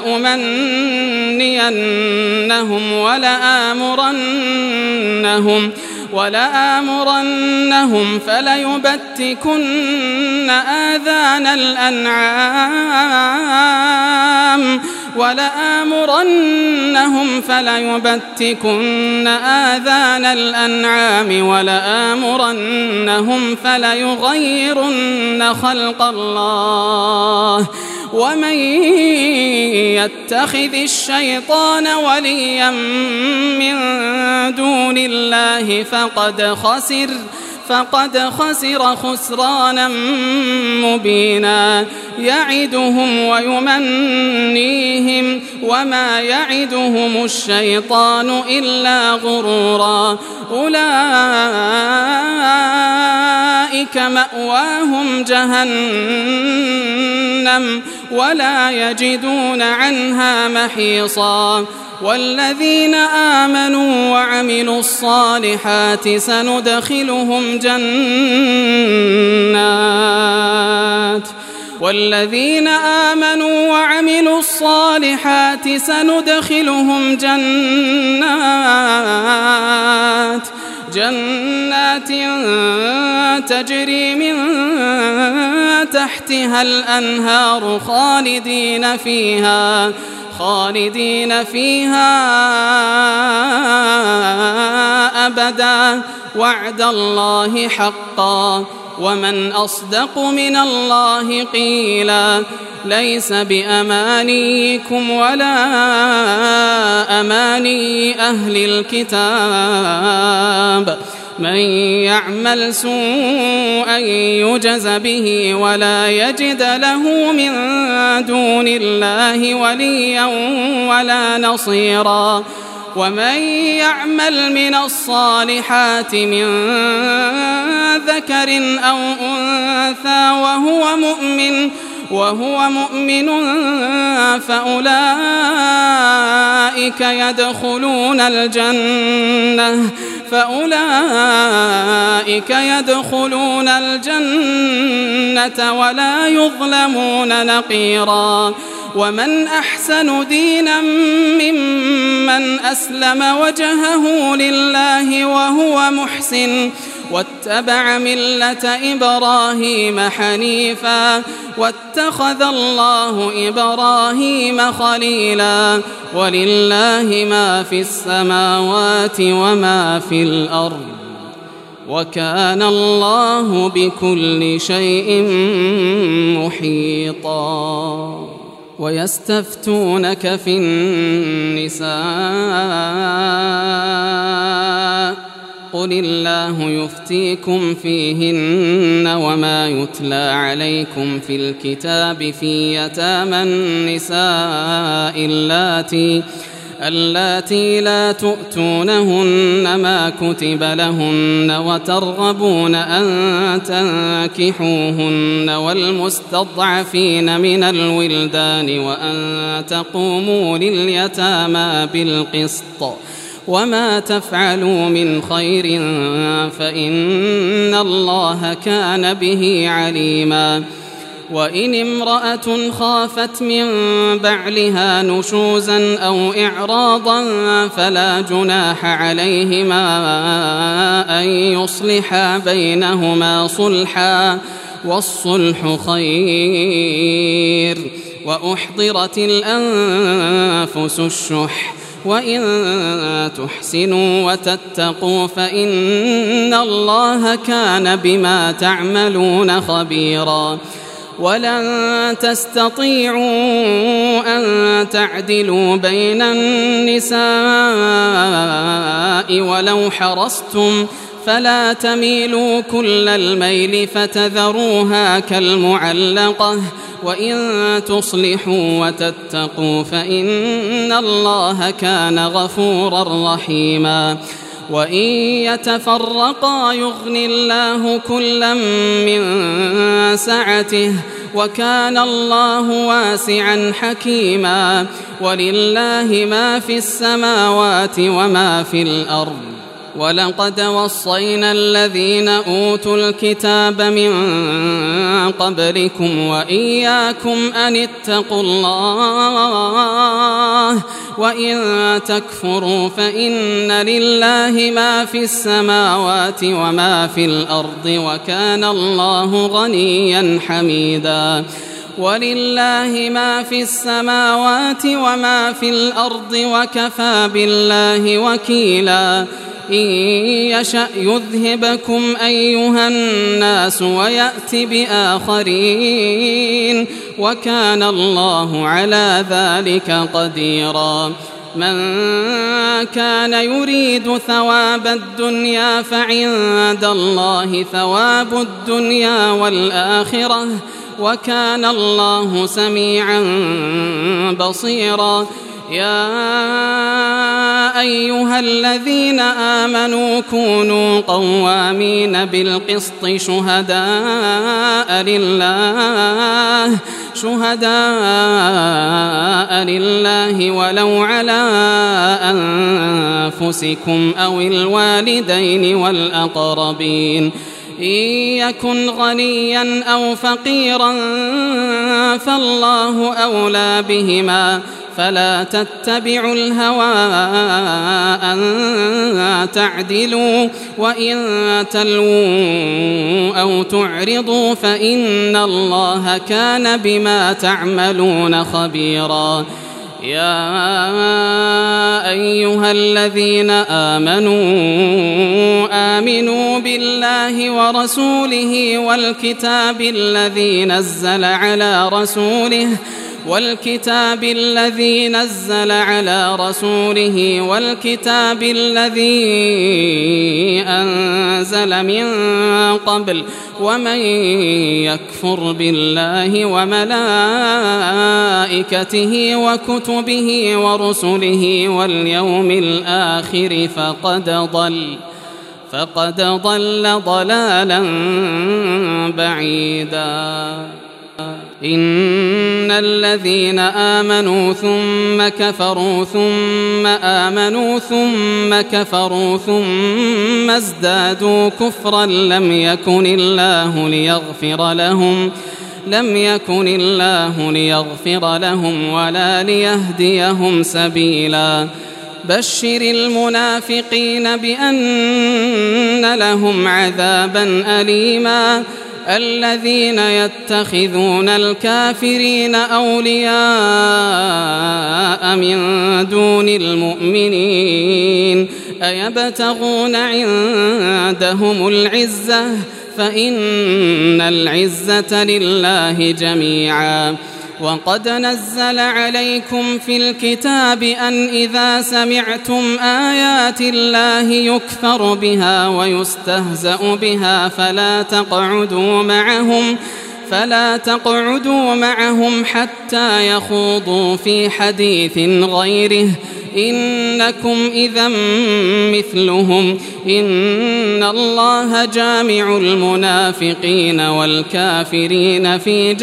ولأمنينهم ولآمرنهم فليبتكن آذان الأنعام ولآمرنهم فليغيرن خلق الله ومن يتخذ الشيطان وليا من دون الله فقد خسر خسرانا مبينا يعدهم ويمنيهم وما يعدهم الشيطان إلا غرورا أولئك مأواهم جهنم ولا يجدون عنها محيصا والذين آمنوا وعملوا الصالحات سندخلهم جنات تجري من تحتها الأنهار خالدين فيها أبدا وعد الله حقا ومن أصدق من الله قيلا ليس بأمانيكم ولا أماني أهل الكتاب من يعمل سوءا يجز به ولا يجد له من دون الله وليا ولا نصيرا ومن يعمل من الصالحات من ذكر أو أنثى وهو مؤمن فأولئك يدخلون الجنة ولا يظلمون نقيرا ومن أحسن دينا ممن أسلم وجهه لله وهو محسن واتبع ملة إبراهيم حنيفا واتخذ الله إبراهيم خليلا ولله ما في السماوات وما في الأرض وكان الله بكل شيء محيطا ويستفتونك في النساء قل الله يفتيكم فيهن وما يتلى عليكم في الكتاب في يتامى النساء اللاتي لا تؤتونهن ما كتب لهن وترغبون أن تنكحوهن والمستضعفين من الولدان وأن تقوموا لليتامى بالقسط وما تفعلوا من خير فإن الله كان به عليما وإن امرأة خافت من بعلها نشوزا أو إعراضا فلا جناح عليهما أن يصلحا بينهما صلحا والصلح خير وأحضرت الأنفس الشح وإن تحسنوا وتتقوا فإن الله كان بما تعملون خبيرا ولن تستطيعوا أن تعدلوا بين النساء ولو حرصتم فلا تميلوا كل الميل فتذروها كالمعلقة وإن تصلحوا وتتقوا فإن الله كان غفورا رحيما وإن يتفرقا يغن الله كلا من سعته وكان الله واسعا حكيما ولله ما في السماوات وما في الأرض ولقد وصينا الذين أوتوا الكتاب من قبلكم وإياكم أن اتقوا الله وإن تكفروا فإن لله ما في السماوات وما في الأرض وكان الله غنيا حميدا ولله ما في السماوات وما في الأرض وكفى بالله وكيلا إن يشأ يذهبكم أيها الناس ويأت بآخرين وكان الله على ذلك قديرا من كان يريد ثواب الدنيا فعند الله ثواب الدنيا والآخرة وكان الله سميعا بصيرا يا أيها الذين آمنوا كونوا قوامين بالقسط شهداء لله ولو على أنفسكم أو الوالدين والأقربين إن يكن غنيا أو فقيرا فالله أولى بهما فلا تتبعوا الهوى أن تعدلوا وإن تلووا أو تعرضوا فإن الله كان بما تعملون خبيرا يا أيها الذين آمنوا بالله ورسوله والكتاب الذي نزل على رسوله والكتاب الذي نزل على رسوله والكتاب الذي أنزل من قبل ومن يكفر بالله وملائكته وكتبه ورسله واليوم الآخر فقد ضل ضلالا بعيدا. إن الذين آمنوا ثم كفروا ثم آمنوا ثم كفروا ثم ازدادوا كفرا لم يكن الله ليغفر لهم ولا ليهديهم سبيلا. بشر المنافقين بأن لهم عذابا أليما. الذين يتخذون الكافرين أولياء من دون المؤمنين أيبتغون عندهم العزة فإن العزة لله جميعا. وقد نزل عليكم في الكتاب أن إذا سمعتم آيات الله يكفر بها ويستهزأ بها فلا تقعدوا معهم حتى يخوضوا في حديث غيره إنكم إذا مثلهم إن الله جامع المنافقين والكافرين في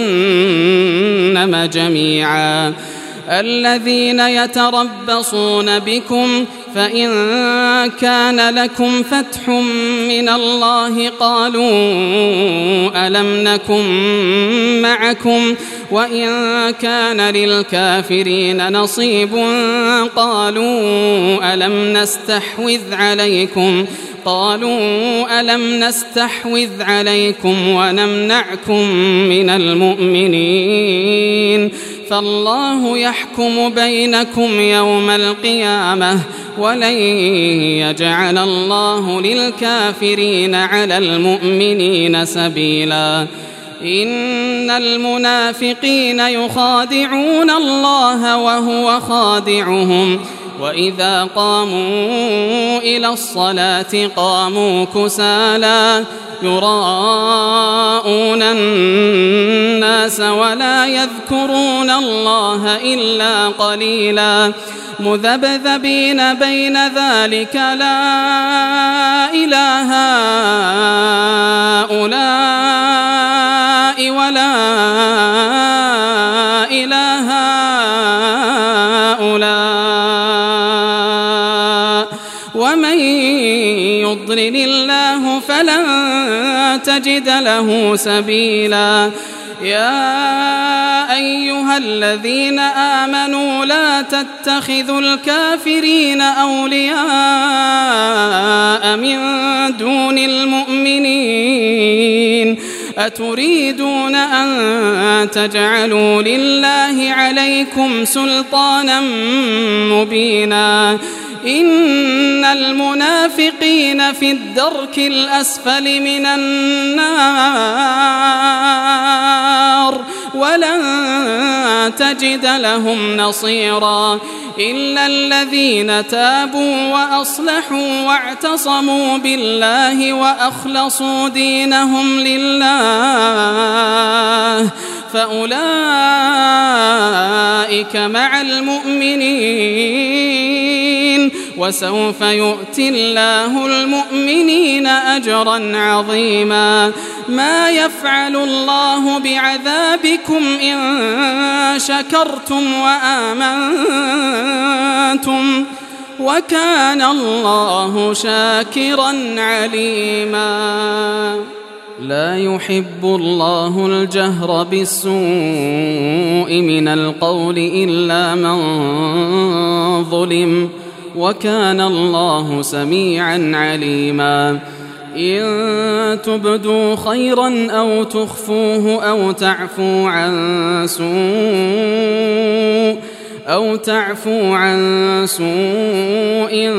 جهنم جميعا. الذين يتربصون بكم فإن كان لكم فتح من الله قالوا ألم نكن معكم وإن كان للكافرين نصيب قالوا ألم نستحوذ عليكم ونمنعكم من المؤمنين فالله يحكم بينكم يوم القيامة ولن يجعل الله للكافرين على المؤمنين سبيلا. إن المنافقين يخادعون الله وهو خادعهم وإذا قاموا إلى الصلاة قاموا كسالى يراءون الناس ولا يذكرون الله إلا قليلا مذبذبين بين ذلك لا إله هؤلاء ولا إله هؤلاء ومن يضلل الله فلن تجد له سبيلا. يا أيها الذين آمنوا لا تتخذوا الكافرين أولياء من دون المؤمنين أتريدون أن تجعلوا لله عليكم سلطانا مبينا. إن المنافقين في الدرك الأسفل من النار ولن تجد لهم نصيرا إلا الذين تابوا وأصلحوا واعتصموا بالله وأخلصوا دينهم لله فأولئك مع المؤمنين وسوف يؤتي الله المؤمنين أجرا عظيما. ما يفعل الله بعذابكم إن شكرتم وآمنتم وكان الله شاكرا عليما. لا يحب الله الجهر بالسوء من القول إلا من ظلم وكان الله سميعا عليما. إن تبدوا خيرا أو تخفوه أو تعفو عن سوء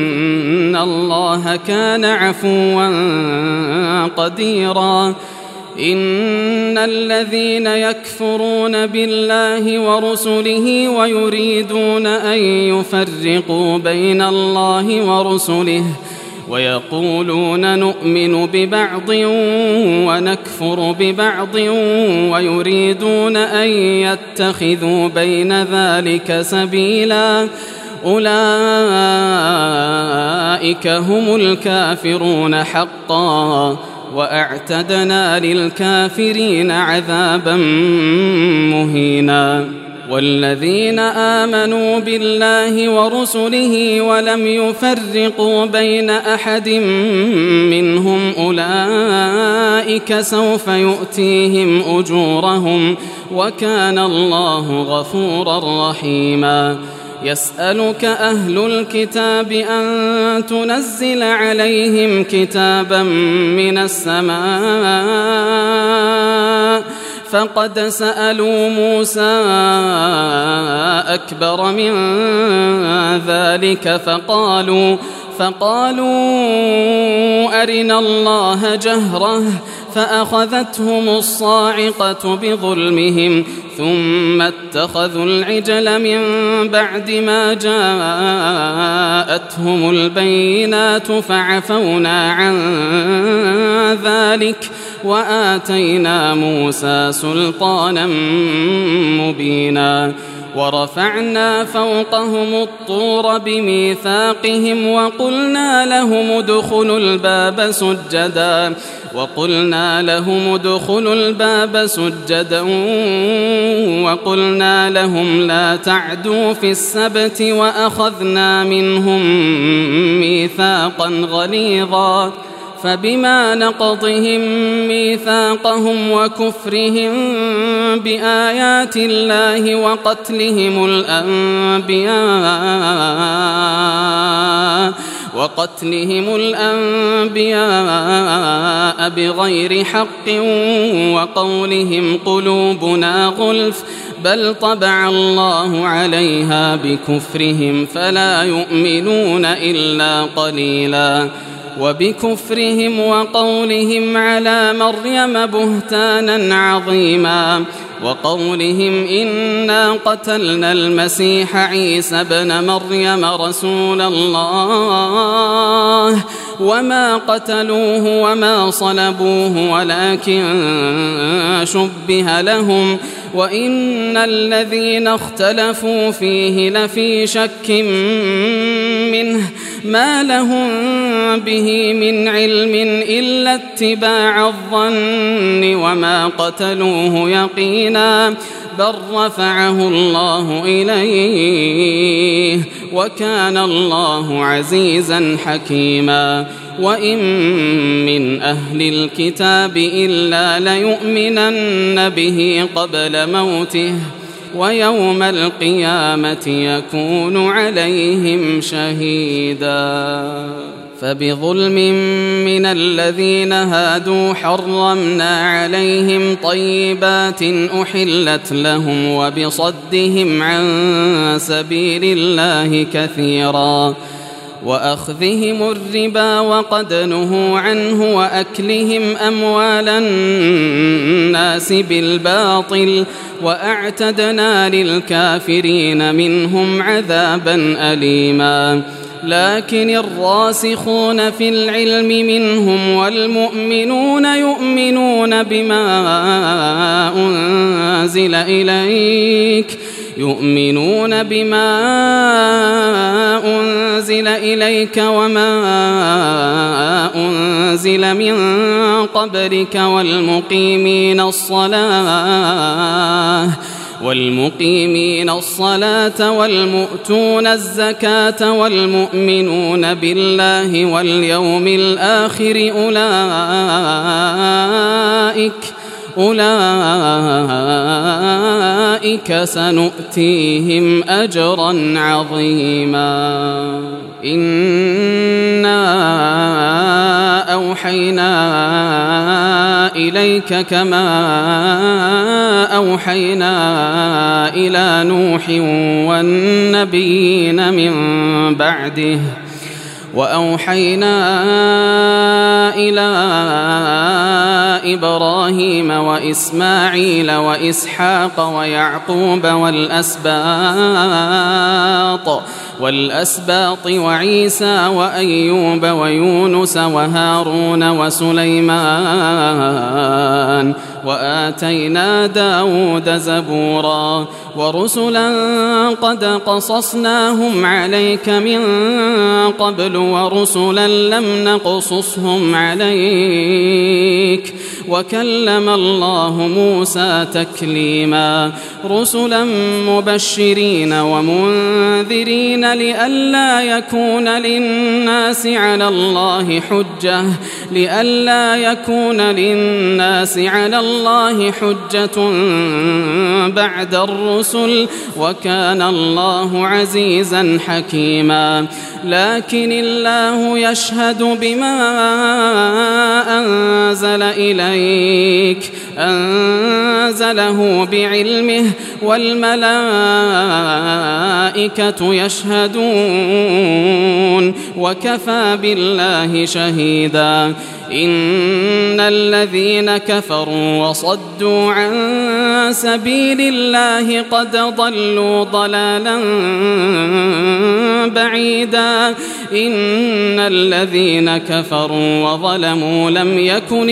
فإن الله كان عفوا قديرا. إن الذين يكفرون بالله ورسله ويريدون أن يفرقوا بين الله ورسله ويقولون نؤمن ببعض ونكفر ببعض ويريدون أن يتخذوا بين ذلك سبيلا أولئك هم الكافرون حقا وأعتدنا للكافرين عذابا مهينا والذين آمنوا بالله ورسله ولم يفرقوا بين أحد منهم أولئك سوف يؤتيهم أجورهم وكان الله غفورا رحيما يسألك أهل الكتاب أن تنزل عليهم كتابا من السماء فقد سألوا موسى أكبر من ذلك فقالوا أرنا الله جهرة فأخذتهم الصاعقة بظلمهم ثم اتخذوا العجل من بعد ما جاءتهم البينات فعفونا عن ذلك وآتينا موسى سلطانا مبينا ورفعنا فوقهم الطور بميثاقهم وقلنا لهم ادخلوا الباب سجدا وقلنا لهم لا تعدوا في السبت وأخذنا منهم ميثاقا غليظا فبما نقضهم ميثاقهم وكفرهم بآيات الله وقتلهم الأنبياء بغير حق وقولهم قلوبنا غلف بل طبع الله عليها بكفرهم فلا يؤمنون إلا قليلا وبكفرهم وقولهم على مريم بهتانا عظيما وقولهم إنا قتلنا المسيح عيسى ابن مريم رسول الله وما قتلوه وما صلبوه ولكن شبه لهم وإن الذين اختلفوا فيه لفي شك منه ما لهم به من علم إلا اتباع الظن وما قتلوه يقينا بل رفعه الله إليه وكان الله عزيزا حكيما وإن من أهل الكتاب إلا ليؤمنن به قبل موته ويوم القيامة يكون عليهم شهيدا فبظلم من الذين هادوا حرمنا عليهم طيبات أحلت لهم وبصدهم عن سبيل الله كثيرا وأخذهم الربا وقد نهوا عنه وأكلهم أموال الناس بالباطل وأعتدنا للكافرين منهم عذابا أليما لكن الراسخون في العلم منهم والمؤمنون يؤمنون بما أنزل إليك وما أنزل من قبلك والمقيمين الصلاة والمؤتون الزكاة والمؤمنون بالله واليوم الآخر أولئك سنؤتيهم أجرا عظيما إنا أوحينا إليك كما أوحينا إلى نوح والنبيين من بعده وأوحينا إلى إبراهيم وإسماعيل وإسحاق ويعقوب والأسباط وعيسى وأيوب ويونس وهارون وسليمان وآتينا داود زبورا ورسلا قد قصصناهم عليك من قبل ورسلا لم نقصصهم عليك وكلم الله موسى تكليما رسلا مبشرين ومنذرين لئلا يكون للناس على الله حجة بعد الرسل وكان الله عزيزا حكيما لكن الله يشهد بما أنزل إليك أنزله بعلمه والملائكة يشهدون وكفى بالله شهيدا إن الذين كفروا وصدوا عن سبيل الله قد ضلوا ضلالا بعيدا إن الذين كفروا وظلموا لم يكن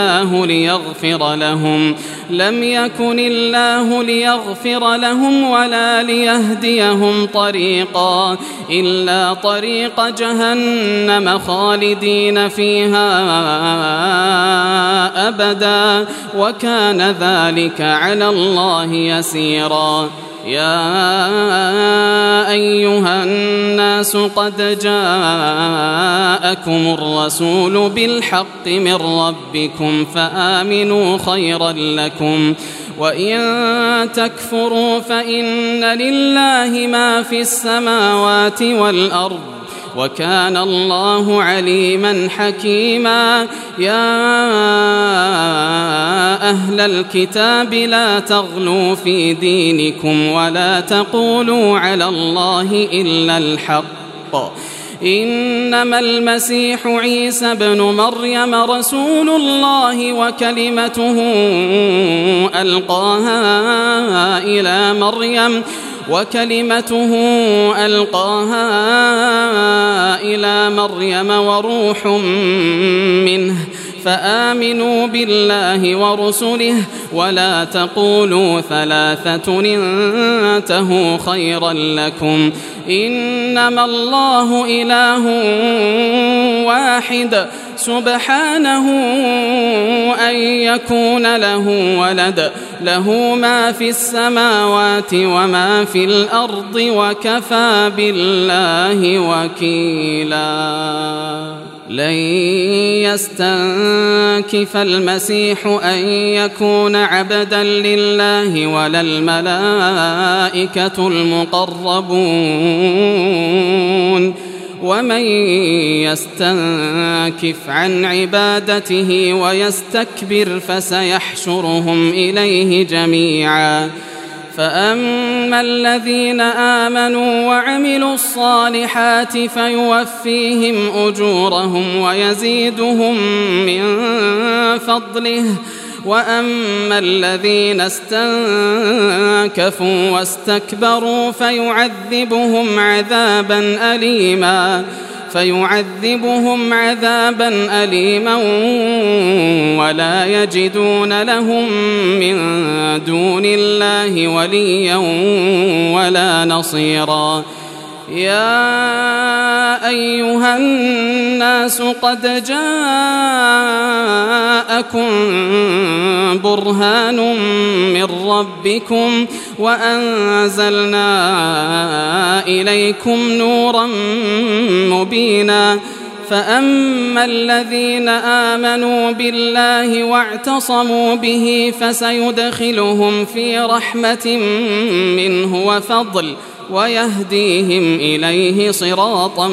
الله ليغفر لهم ولا ليهديهم طريقا إلا طريق جهنم خالدين فيها أبدا وكان ذلك على الله يسيرا يا أيها الناس قد جاءكم الرسول بالحق من ربكم فآمنوا خيرا لكم وإن تكفروا فإن لله ما في السماوات والأرض وكان الله عليما حكيما يا أهل الكتاب لا تغلوا في دينكم ولا تقولوا على الله إلا الحق إنما المسيح عيسى ابن مريم رسول الله وكلمته ألقاها إلى مريم وروح منه فآمنوا بالله ورسله ولا تقولوا ثلاثة انتهوا خيرا لكم إنما الله إله واحد سبحانه أن يكون له ولد له ما في السماوات وما في الأرض وكفى بالله وكيلا لن يستنكف المسيح أن يكون عبدا لله ولا الملائكة المقربون ومن يستنكف عن عبادته ويستكبر فسيحشرهم إليه جميعا فأما الذين آمنوا وعملوا الصالحات فيوفيهم أجورهم ويزيدهم من فضله وأما الذين استنكفوا واستكبروا فيعذبهم عذابا أليما ولا يجدون لهم من دون الله وليا ولا نصيرا يا أيها الناس قد جاءكم برهان من ربكم وأنزلنا إليكم نورا مبينا فأما الذين آمنوا بالله واعتصموا به فسيدخلهم في رحمة منه وفضل ويهديهم إليه صراطا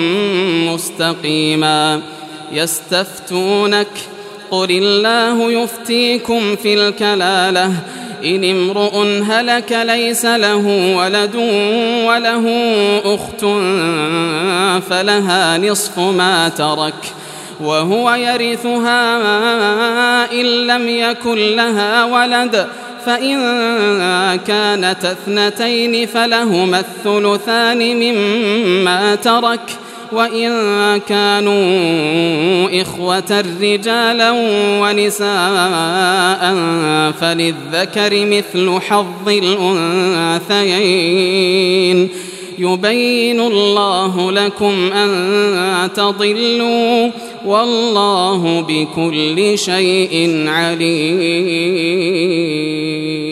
مستقيما يستفتونك قل الله يفتيكم في الكلالة إن امرؤ هلك ليس له ولد وله أخت فلها نصف ما ترك وهو يرثها إن لم يكن لها ولد، فإن كانت اثنتين فلهما الثلثان مما ترك، وإن كانوا إخوة رجالا ونساء فللذكر مثل حظ الأنثيين. يبين الله لكم أن تضلوا والله بكل شيء عليم.